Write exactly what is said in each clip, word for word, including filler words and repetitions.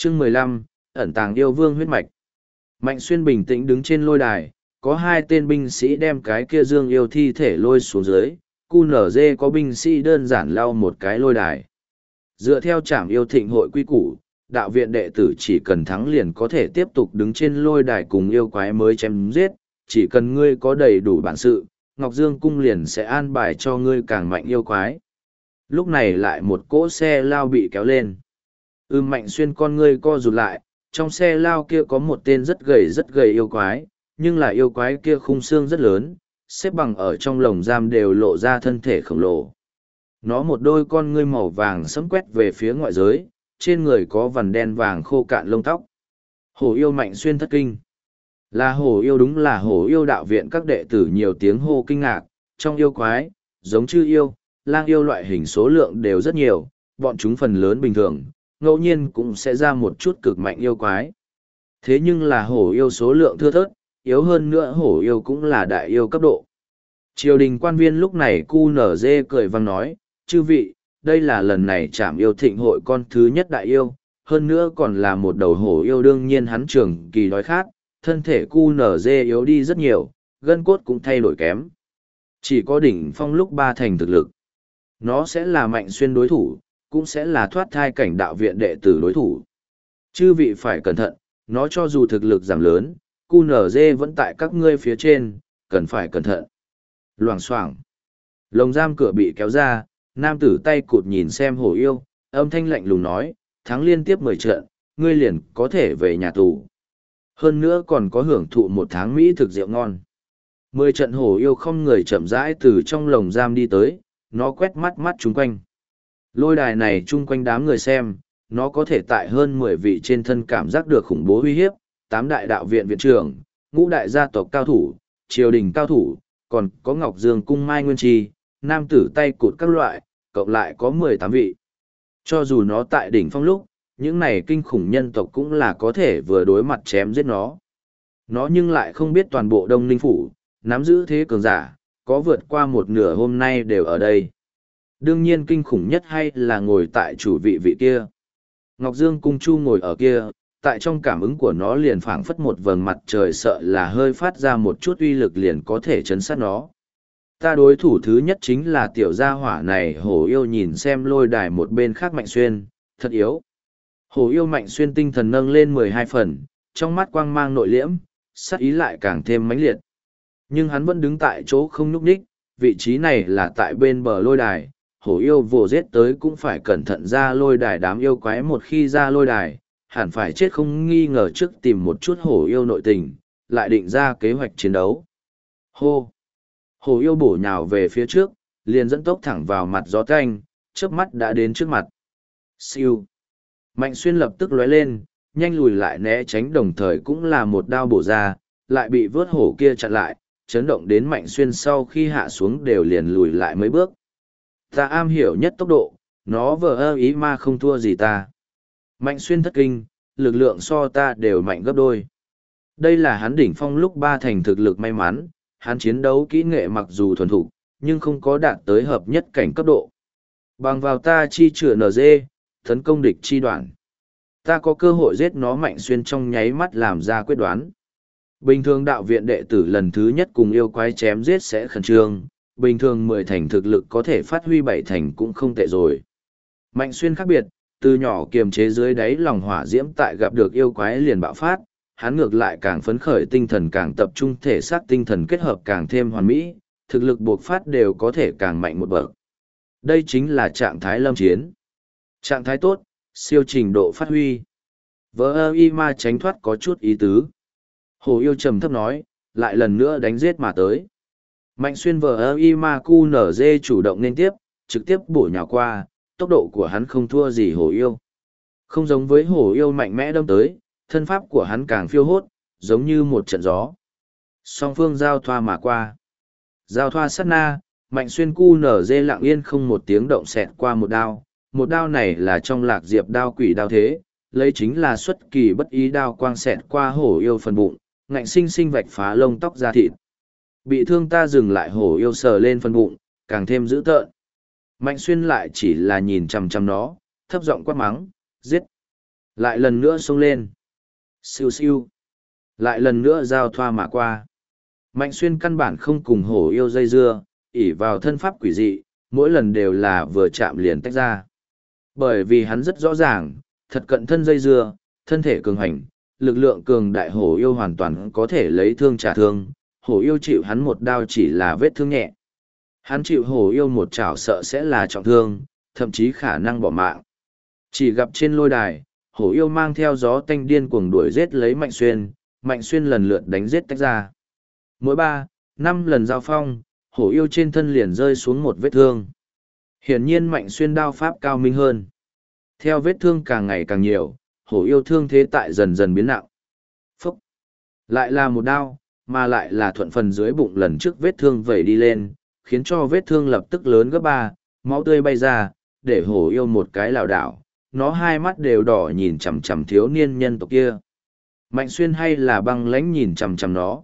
Chương mười lăm, ẩn tàng yêu vương huyết mạch. Mạnh Xuyên bình tĩnh đứng trên lôi đài, có hai tên binh sĩ đem cái kia dương yêu thi thể lôi xuống dưới, cu nở dê có binh sĩ đơn giản lau một cái lôi đài. Dựa theo trảm yêu thịnh hội quy củ, đạo viện đệ tử chỉ cần thắng liền có thể tiếp tục đứng trên lôi đài cùng yêu quái mới chém giết, chỉ cần ngươi có đầy đủ bản sự, Ngọc Dương cung liền sẽ an bài cho ngươi càng mạnh yêu quái. Lúc này lại một cỗ xe lao bị kéo lên. Ư Mạnh Xuyên con ngươi co rụt lại, trong xe lao kia có một tên rất gầy rất gầy yêu quái, nhưng là yêu quái kia khung xương rất lớn, xếp bằng ở trong lồng giam đều lộ ra thân thể khổng lồ. Nó một đôi con ngươi màu vàng sẫm quét về phía ngoại giới, trên người có vằn đen vàng khô cạn lông tóc. Hổ yêu Mạnh Xuyên thất kinh. Là hổ yêu, đúng là hổ yêu. Đạo viện các đệ tử nhiều tiếng hô kinh ngạc, trong yêu quái, giống chư yêu, lang yêu loại hình số lượng đều rất nhiều, bọn chúng phần lớn bình thường, ngẫu nhiên cũng sẽ ra một chút cực mạnh yêu quái. Thế nhưng là hổ yêu số lượng thưa thớt, yếu hơn nữa hổ yêu cũng là đại yêu cấp độ. Triều đình quan viên lúc này cu nở dê cười vang nói, chư vị, đây là lần này trảm yêu thịnh hội con thứ nhất đại yêu, hơn nữa còn là một đầu hổ yêu, đương nhiên hắn trường kỳ đói khát, thân thể cu nở dê yếu đi rất nhiều, gân cốt cũng thay đổi kém. Chỉ có đỉnh phong lúc ba thành thực lực. Nó sẽ là Mạnh Xuyên đối thủ, cũng sẽ là thoát thai cảnh đạo viện đệ tử đối thủ. Chư vị phải cẩn thận, nó cho dù thực lực giảm lớn, cu nở dê vẫn tại các ngươi phía trên, cần phải cẩn thận. Loảng xoảng. Lồng giam cửa bị kéo ra, nam tử tay cụt nhìn xem hổ yêu, âm thanh lạnh lùng nói, thắng liên tiếp mười trận, ngươi liền có thể về nhà tù. Hơn nữa còn có hưởng thụ một tháng Mỹ thực rượu ngon. Mười trận hổ yêu không người chậm rãi từ trong lồng giam đi tới, nó quét mắt mắt chung quanh. Lôi đài này chung quanh đám người xem, nó có thể tại hơn mười vị trên thân cảm giác được khủng bố uy hiếp, tám đại đạo viện viện trưởng, ngũ đại gia tộc cao thủ, triều đình cao thủ, còn có Ngọc Dương cung Mai Nguyên Chi, nam tử tay cụt các loại, cộng lại có mười tám vị. Cho dù nó tại đỉnh phong lúc, những này kinh khủng nhân tộc cũng là có thể vừa đối mặt chém giết nó. Nó nhưng lại không biết toàn bộ Đông Ninh Phủ, nắm giữ thế cường giả, có vượt qua một nửa hôm nay đều ở đây. Đương nhiên kinh khủng nhất hay là ngồi tại chủ vị vị kia. Ngọc Dương cung Chu ngồi ở kia, tại trong cảm ứng của nó liền phảng phất một vầng mặt trời, sợ là hơi phát ra một chút uy lực liền có thể chấn sát nó. Ta đối thủ thứ nhất chính là tiểu gia hỏa này. Hổ yêu nhìn xem lôi đài một bên khác Mạnh Xuyên, thật yếu. Hổ yêu Mạnh Xuyên tinh thần nâng lên mười hai phần, trong mắt quang mang nội liễm, sát ý lại càng thêm mãnh liệt. Nhưng hắn vẫn đứng tại chỗ không nhúc nhích, vị trí này là tại bên bờ lôi đài, hổ yêu vồ giết tới cũng phải cẩn thận ra lôi đài. Đám yêu quái một khi ra lôi đài, hẳn phải chết không nghi ngờ trước tìm một chút hổ yêu nội tình, lại định ra kế hoạch chiến đấu. Hô! Hổ yêu bổ nhào về phía trước, liền dẫn tốc thẳng vào mặt gió canh, chớp mắt đã đến trước mặt. Siêu! Mạnh Xuyên lập tức lóe lên, nhanh lùi lại né tránh, đồng thời cũng là một đao bổ ra, lại bị vớt hổ kia chặn lại, chấn động đến Mạnh Xuyên sau khi hạ xuống đều liền lùi lại mấy bước. Ta am hiểu nhất tốc độ, nó vờ ơ ý ma không thua gì ta. Mạnh Xuyên thất kinh, lực lượng so ta đều mạnh gấp đôi. Đây là hắn đỉnh phong lúc ba thành thực lực. May mắn, hắn chiến đấu kỹ nghệ mặc dù thuần thục, nhưng không có đạt tới hợp nhất cảnh cấp độ. Bằng vào ta chi chữa en giê, tấn công địch chi đoạn. Ta có cơ hội giết nó. Mạnh Xuyên trong nháy mắt làm ra quyết đoán. Bình thường đạo viện đệ tử lần thứ nhất cùng yêu quái chém giết sẽ khẩn trương, bình thường mười thành thực lực có thể phát huy bảy thành cũng không tệ rồi. Mạnh Xuyên khác biệt, từ nhỏ kiềm chế dưới đáy lòng hỏa diễm, tại gặp được yêu quái liền bạo phát, hắn ngược lại càng phấn khởi, tinh thần càng tập trung, thể xác tinh thần kết hợp càng thêm hoàn mỹ, thực lực buộc phát đều có thể càng mạnh một bậc. Đây chính là trạng thái lâm chiến. Trạng thái tốt, siêu trình độ phát huy. Vỡ ơ y ma tránh thoát có chút ý tứ. Hồ yêu trầm thấp nói, lại lần nữa đánh giết mà tới. Mạnh Xuyên vờ ơ y ma cu nở dê chủ động nên tiếp, trực tiếp bổ nhào qua, tốc độ của hắn không thua gì hổ yêu. Không giống với hổ yêu mạnh mẽ đâm tới, thân pháp của hắn càng phiêu hốt, giống như một trận gió. Song phương giao thoa mà qua. Giao thoa sát na, Mạnh Xuyên cu nở dê lặng yên không một tiếng động xẹt qua một đao. Một đao này là trong Lạc Diệp đao quỷ đao thế, lấy chính là xuất kỳ bất ý đao quang xẹt qua hổ yêu phần bụng, ngạnh sinh sinh vạch phá lông tóc da thịt. Bị thương ta dừng lại, hổ yêu sờ lên phần bụng, càng thêm dữ tợn. Mạnh Xuyên lại chỉ là nhìn chằm chằm nó, thấp giọng quát mắng, giết. Lại lần nữa xông lên. Siêu siêu. Lại lần nữa giao thoa mà qua. Mạnh Xuyên căn bản không cùng hổ yêu dây dưa, ỷ vào thân pháp quỷ dị, mỗi lần đều là vừa chạm liền tách ra. Bởi vì hắn rất rõ ràng, thật cận thân dây dưa, thân thể cường hành, lực lượng cường đại hổ yêu hoàn toàn có thể lấy thương trả thương, hổ yêu chịu hắn một đao chỉ là vết thương nhẹ. Hắn chịu hổ yêu một chảo sợ sẽ là trọng thương, thậm chí khả năng bỏ mạng. Chỉ gặp trên lôi đài, hổ yêu mang theo gió tanh điên cuồng đuổi giết lấy Mạnh Xuyên, Mạnh Xuyên lần lượt đánh giết tách ra. Mỗi ba, năm lần giao phong, hổ yêu trên thân liền rơi xuống một vết thương. Hiển nhiên Mạnh Xuyên đao pháp cao minh hơn. Theo vết thương càng ngày càng nhiều, hổ yêu thương thế tại dần dần biến nặng. Phúc! Lại là một đao, mà lại là thuận phần dưới bụng lần trước vết thương vẩy đi lên, khiến cho vết thương lập tức lớn gấp ba, máu tươi bay ra, để hổ yêu một cái lảo đảo, nó hai mắt đều đỏ nhìn chằm chằm thiếu niên nhân tộc kia. Mạnh Xuyên hay là băng lãnh nhìn chằm chằm nó.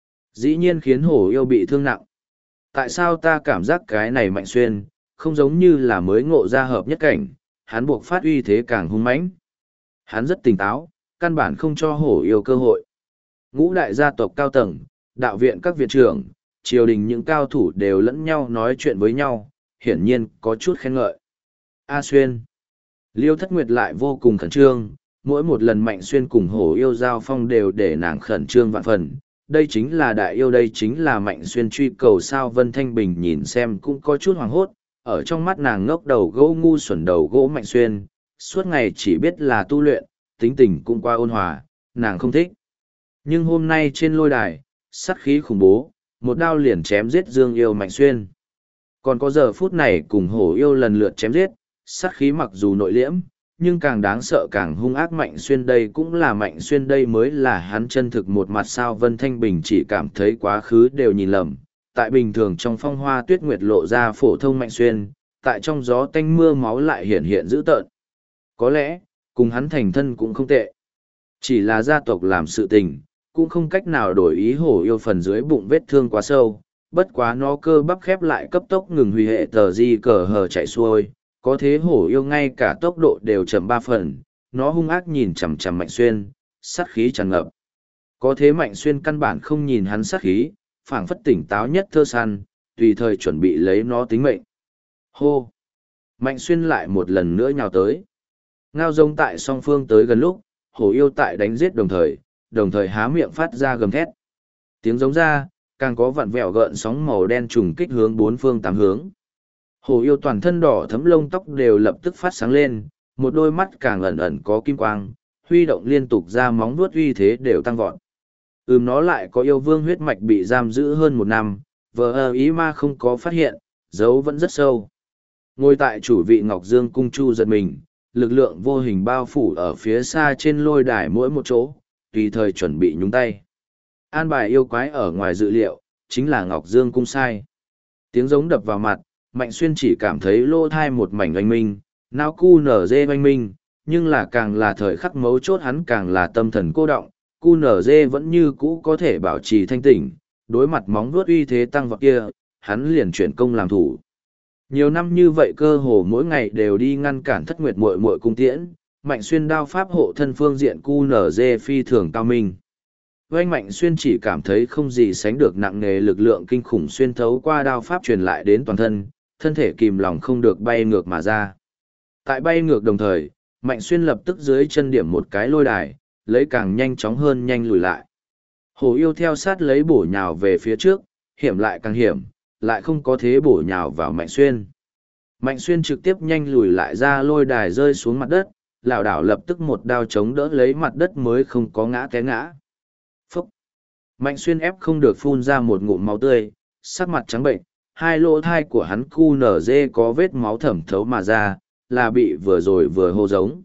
Dĩ nhiên khiến hổ yêu bị thương nặng. Tại sao ta cảm giác cái này Mạnh Xuyên, không giống như là mới ngộ ra hợp nhất cảnh, hắn buộc phát uy thế càng hung mãnh. Hắn rất tỉnh táo, căn bản không cho hổ yêu cơ hội. Ngũ đại gia tộc cao tầng, đạo viện các viện trưởng, triều đình những cao thủ đều lẫn nhau nói chuyện với nhau, hiển nhiên có chút khen ngợi. A Xuyên. Liêu Thất Nguyệt lại vô cùng khẩn trương, mỗi một lần Mạnh Xuyên cùng hổ yêu giao phong đều để nàng khẩn trương vạn phần. Đây chính là đại yêu, đây chính là Mạnh Xuyên truy cầu sao. Vân Thanh Bình nhìn xem cũng có chút hoảng hốt, ở trong mắt nàng ngốc đầu gỗ ngu xuẩn đầu gỗ Mạnh Xuyên, suốt ngày chỉ biết là tu luyện, tính tình cũng qua ôn hòa, nàng không thích. Nhưng hôm nay trên lôi đài, sát khí khủng bố, một đao liền chém giết Dương Yêu Mạnh Xuyên. Còn có giờ phút này cùng hổ yêu lần lượt chém giết, sát khí mặc dù nội liễm, nhưng càng đáng sợ càng hung ác. Mạnh Xuyên đây cũng là Mạnh Xuyên đây mới là hắn chân thực một mặt sao. Vân Thanh Bình chỉ cảm thấy quá khứ đều nhìn lầm. Tại bình thường trong phong hoa tuyết nguyệt lộ ra phổ thông Mạnh Xuyên, tại trong gió tanh mưa máu lại hiện hiện dữ tợn. Có lẽ, cùng hắn thành thân cũng không tệ. Chỉ là gia tộc làm sự tình, cũng không cách nào đổi ý hổ yêu phần dưới bụng vết thương quá sâu. Bất quá nó cơ bắp khép lại cấp tốc ngừng hủy hệ tờ di cờ hờ chạy xuôi. Có thế hổ yêu ngay cả tốc độ đều chậm ba phần, nó hung ác nhìn chằm chằm Mạnh Xuyên, sát khí tràn ngập. Có thế Mạnh Xuyên căn bản không nhìn hắn sát khí, phảng phất tỉnh táo nhất thơ săn, tùy thời chuẩn bị lấy nó tính mệnh. Hô! Mạnh Xuyên lại một lần nữa nhào tới. Ngao rông tại song phương tới gần lúc, hổ yêu tại đánh giết đồng thời, đồng thời há miệng phát ra gầm thét. Tiếng giống ra, càng có vặn vẹo gợn sóng màu đen trùng kích hướng bốn phương tám hướng. Hổ yêu toàn thân đỏ thấm lông tóc đều lập tức phát sáng lên, một đôi mắt càng ẩn ẩn có kim quang, huy động liên tục ra móng vuốt uy thế đều tăng vọt. Ừm nó lại có yêu vương huyết mạch bị giam giữ hơn một năm, vờ ơ ý ma không có phát hiện, dấu vẫn rất sâu. Ngồi tại chủ vị Ngọc Dương cung chu giật mình, lực lượng vô hình bao phủ ở phía xa trên lôi đài mỗi một chỗ, tùy thời chuẩn bị nhúng tay. An bài yêu quái ở ngoài dự liệu, chính là Ngọc Dương cung sai. Tiếng giống đập vào mặt, Mạnh Xuyên chỉ cảm thấy lô thai một mảnh oanh minh, não cu nở dê oanh minh, nhưng là càng là thời khắc mấu chốt hắn càng là tâm thần cô động, cu nở dê vẫn như cũ có thể bảo trì thanh tỉnh, đối mặt móng vuốt uy thế tăng vọt kia, hắn liền chuyển công làm thủ. Nhiều năm như vậy cơ hồ mỗi ngày đều đi ngăn cản Thất Nguyệt muội muội cung tiễn, Mạnh Xuyên đao pháp hộ thân phương diện cu nở dê phi thường cao minh. Oanh Mạnh Xuyên chỉ cảm thấy không gì sánh được nặng nề lực lượng kinh khủng xuyên thấu qua đao pháp truyền lại đến toàn thân, thân thể kìm lòng không được bay ngược mà ra. Tại bay ngược đồng thời, Mạnh Xuyên lập tức dưới chân điểm một cái lôi đài, lấy càng nhanh chóng hơn nhanh lùi lại. Hổ yêu theo sát lấy bổ nhào về phía trước, hiểm lại càng hiểm, lại không có thế bổ nhào vào Mạnh Xuyên. Mạnh Xuyên trực tiếp nhanh lùi lại ra lôi đài rơi xuống mặt đất, lảo đảo lập tức một đao chống đỡ lấy mặt đất mới không có ngã té ngã. Phúc! Mạnh Xuyên ép không được phun ra một ngụm máu tươi, sắc mặt trắng bệnh, hai lỗ thai của hắn cu nở dê có vết máu thẩm thấu mà ra, là bị vừa rồi vừa hô giống.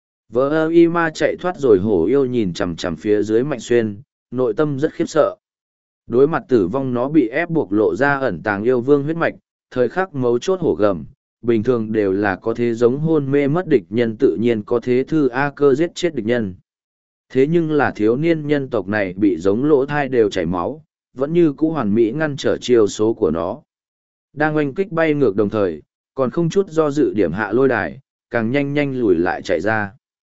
Vợ ơ y ma chạy thoát rồi hổ yêu nhìn chằm chằm phía dưới Mạnh Xuyên, nội tâm rất khiếp sợ. Đối mặt tử vong nó bị ép buộc lộ ra ẩn tàng yêu vương huyết mạch, thời khắc mấu chốt hổ gầm, bình thường đều là có thế giống hôn mê mất địch nhân tự nhiên có thế thư A cơ giết chết địch nhân. Thế nhưng là thiếu niên nhân tộc này bị giống lỗ thai đều chảy máu, vẫn như cũ hoàn mỹ ngăn trở chiêu số của nó. Đang oanh kích bay ngược đồng thời, còn không chút do dự điểm hạ lôi đài, càng nhanh nhanh lùi lại chạy ra.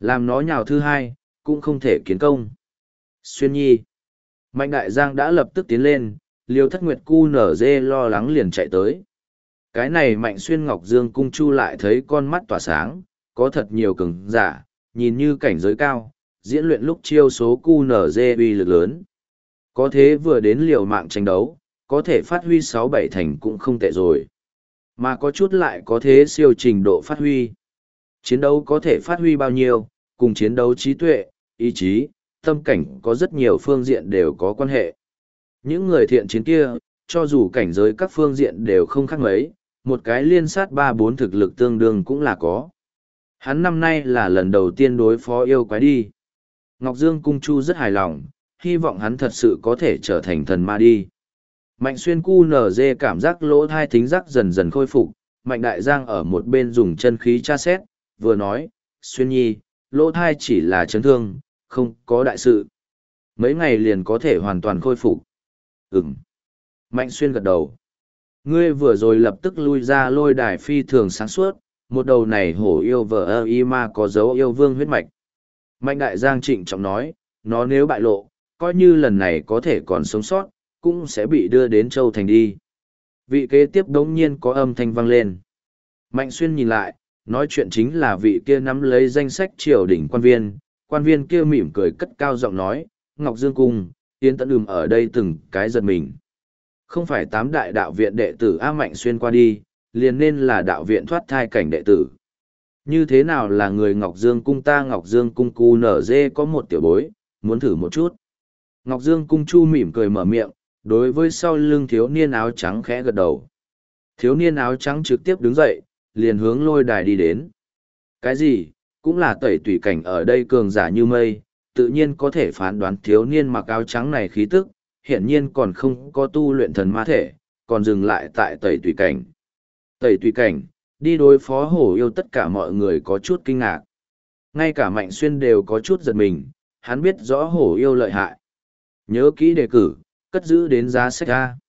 Làm nó nhào thứ hai, cũng không thể kiến công. Xuyên nhi. Mạnh đại giang đã lập tức tiến lên, liêu thất nguyệt cu nở dê lo lắng liền chạy tới. Cái này mạnh xuyên ngọc dương cung chu lại thấy con mắt tỏa sáng, có thật nhiều cường giả, nhìn như cảnh giới cao, diễn luyện lúc chiêu số cu nở dê uy lực lớn. Có thế vừa đến liều mạng tranh đấu, có thể phát huy sáu bảy thành cũng không tệ rồi. Mà có chút lại có thế siêu trình độ phát huy. Chiến đấu có thể phát huy bao nhiêu, cùng chiến đấu trí tuệ, ý chí, tâm cảnh có rất nhiều phương diện đều có quan hệ. Những người thiện chiến kia, cho dù cảnh giới các phương diện đều không khác mấy, một cái liên sát ba bốn thực lực tương đương cũng là có. Hắn năm nay là lần đầu tiên đối phó yêu quái đi. Ngọc Dương Cung Chu rất hài lòng, hy vọng hắn thật sự có thể trở thành thần ma đi. Mạnh xuyên cu nở dê cảm giác lỗ thai thính giác dần dần khôi phục, Mạnh đại giang ở một bên dùng chân khí tra xét, vừa nói, xuyên nhi, lỗ thai chỉ là chấn thương, không có đại sự. Mấy ngày liền có thể hoàn toàn khôi phục. Ừm. Mạnh xuyên gật đầu. Ngươi vừa rồi lập tức lui ra lôi đài phi thường sáng suốt, một đầu này hổ yêu vợ ơ y ma có dấu yêu vương huyết mạch. Mạnh đại giang trịnh trọng nói, nó nếu bại lộ, coi như lần này có thể còn sống sót, cũng sẽ bị đưa đến Châu Thành đi. Vị kế tiếp đống nhiên có âm thanh vang lên. Mạnh xuyên nhìn lại, nói chuyện chính là vị kia nắm lấy danh sách triều đỉnh quan viên, quan viên kia mỉm cười cất cao giọng nói, Ngọc Dương Cung, Yến Tẫn Ừm ở đây từng cái giật mình. Không phải tám đại đạo viện đệ tử A Mạnh xuyên qua đi, liền nên là đạo viện thoát thai cảnh đệ tử. Như thế nào là người Ngọc Dương Cung ta Ngọc Dương Cung cu nở dê có một tiểu bối, muốn thử một chút. Ngọc Dương Cung Chu mỉm cười mở miệng, đối với sau lưng thiếu niên áo trắng khẽ gật đầu. Thiếu niên áo trắng trực tiếp đứng dậy, liền hướng lôi đài đi đến. Cái gì, cũng là tẩy tùy cảnh ở đây cường giả như mây, tự nhiên có thể phán đoán thiếu niên mặc áo trắng này khí tức, hiển nhiên còn không có tu luyện thần ma thể, còn dừng lại tại tẩy tùy cảnh. Tẩy tùy cảnh, đi đối phó hổ yêu tất cả mọi người có chút kinh ngạc. Ngay cả Mạnh Xuyên đều có chút giật mình, hắn biết rõ hổ yêu lợi hại. Nhớ kỹ đề cử, cất giữ đến giá sách ra.